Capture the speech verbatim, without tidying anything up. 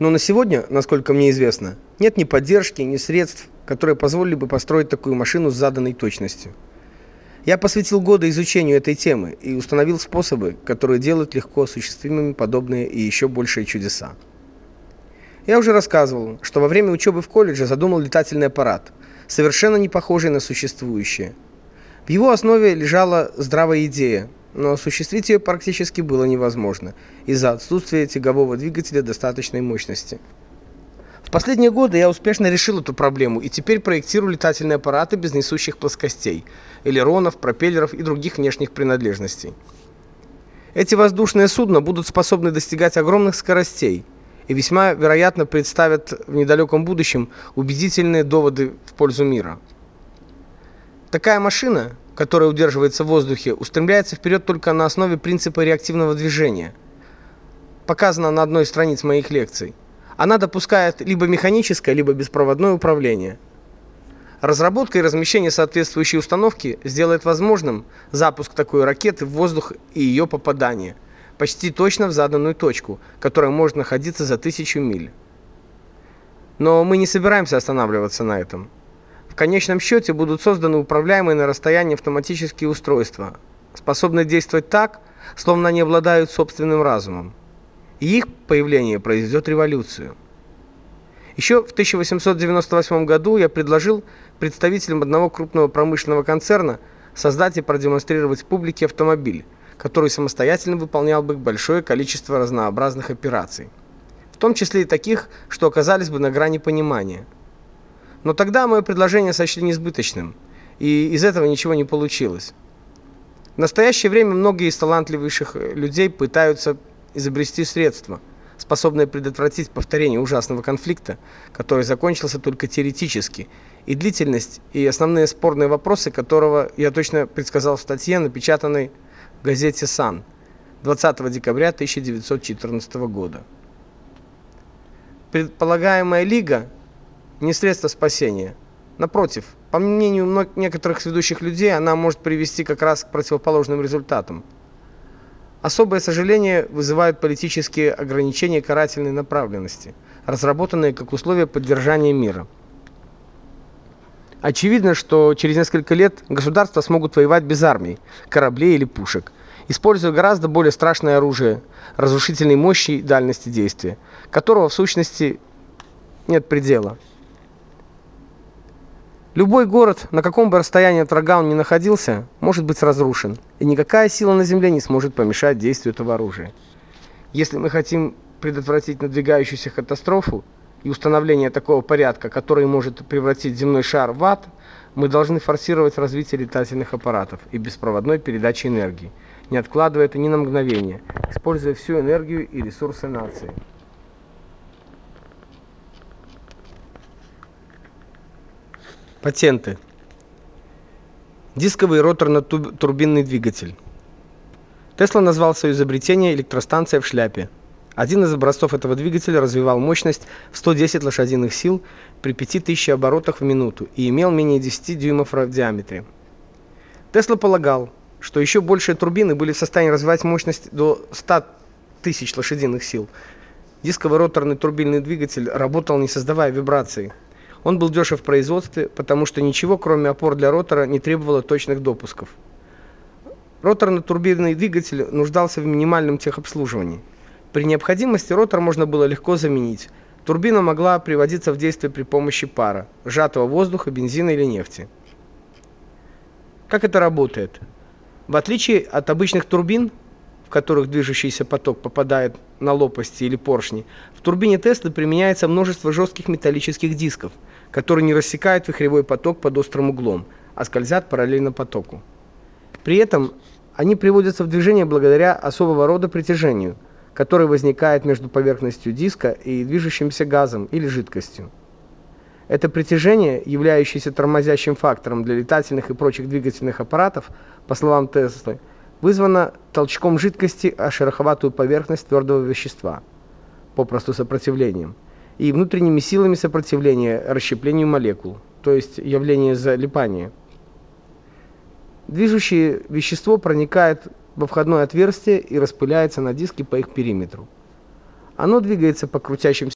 Но на сегодня, насколько мне известно, нет ни поддержки, ни средств, которые позволили бы построить такую машину с заданной точностью. Я посвятил годы изучению этой темы и установил способы, которые делают легко осуществимыми подобные и еще большие чудеса. Я уже рассказывал, что во время учебы в колледже задумал летательный аппарат, совершенно не похожий на существующие. В его основе лежала здравая идея, но осуществить ее практически было невозможно из-за отсутствия тягового двигателя достаточной мощности. В последние годы я успешно решил эту проблему и теперь проектирую летательные аппараты без несущих плоскостей, элеронов, пропеллеров и других внешних принадлежностей. Эти воздушные судна будут способны достигать огромных скоростей и весьма вероятно представят в недалеком будущем убедительные доводы в пользу мира. Такая машина, которая удерживается в воздухе, устремляется вперед только на основе принципа реактивного движения. Показано на одной из страниц моих лекций. Она допускает либо механическое, либо беспроводное управление. Разработка и размещение соответствующей установки сделает возможным запуск такой ракеты в воздух и ее попадание почти точно в заданную точку, которая может находиться за тысячу миль. Но мы не собираемся останавливаться на этом. В конечном счете будут созданы управляемые на расстоянии автоматические устройства, способные действовать так, словно они обладают собственным разумом. И их появление произведет революцию. Еще в тысяча восемьсот девяносто восьмом году я предложил представителям одного крупного промышленного концерна создать и продемонстрировать публике автомобиль, который самостоятельно выполнял бы большое количество разнообразных операций, в том числе и таких, что оказались бы на грани понимания. Но тогда мое предложение сочли несбыточным, и из этого ничего не получилось. В настоящее время многие из талантливейших людей пытаются изобрести средства, способные предотвратить повторение ужасного конфликта, который закончился только теоретически, и длительность и основные спорные вопросы которого я точно предсказал в статье, напечатанной в газете Sun двадцатого декабря тысяча девятьсот четырнадцатого года. Предполагаемая лига не средство спасения. Напротив, по мнению некоторых ведущих людей, она может привести как раз к противоположным результатам. Особое сожаление вызывают политические ограничения карательной направленности, разработанные как условие поддержания мира. Очевидно, что через несколько лет государства смогут воевать без армий, кораблей или пушек, используя гораздо более страшное оружие, разрушительной мощи и дальности действия, которого в сущности нет предела. Любой город, на каком бы расстоянии от врага он ни находился, может быть разрушен, и никакая сила на земле не сможет помешать действию этого оружия. Если мы хотим предотвратить надвигающуюся катастрофу и установление такого порядка, который может превратить земной шар в ад, мы должны форсировать развитие летательных аппаратов и беспроводной передачи энергии, не откладывая это ни на мгновение, используя всю энергию и ресурсы нации. Патенты. Дисковый роторно-турбинный двигатель. Тесла назвал свое изобретение электростанция в шляпе. Один из образцов этого двигателя развивал мощность в сто десять лошадиных сил при пяти тысячах оборотах в минуту и имел менее десяти дюймов в диаметре. Тесла полагал, что еще большие турбины были в состоянии развивать мощность до ста тысяч лошадиных сил. Дисковый роторный турбинный двигатель работал, не создавая вибраций. Он был дешев в производстве, потому что ничего, кроме опор для ротора, не требовало точных допусков. Роторно-турбинный двигатель нуждался в минимальном техобслуживании. При необходимости ротор можно было легко заменить. Турбина могла приводиться в действие при помощи пара, сжатого воздуха, бензина или нефти. Как это работает? В отличие от обычных турбин, в которых движущийся поток попадает на лопасти или поршни, в турбине Теслы применяется множество жестких металлических дисков, которые не рассекают вихревой поток под острым углом, а скользят параллельно потоку. При этом они приводятся в движение благодаря особого рода притяжению, которое возникает между поверхностью диска и движущимся газом или жидкостью. Это притяжение, являющееся тормозящим фактором для летательных и прочих двигательных аппаратов, по словам Теслы, вызвано толчком жидкости о шероховатую поверхность твердого вещества, попросту сопротивлением, и внутренними силами сопротивления расщеплению молекул, то есть явление залипания. Движущее вещество проникает во входное отверстие и распыляется на диске по их периметру. Оно двигается по крутящимся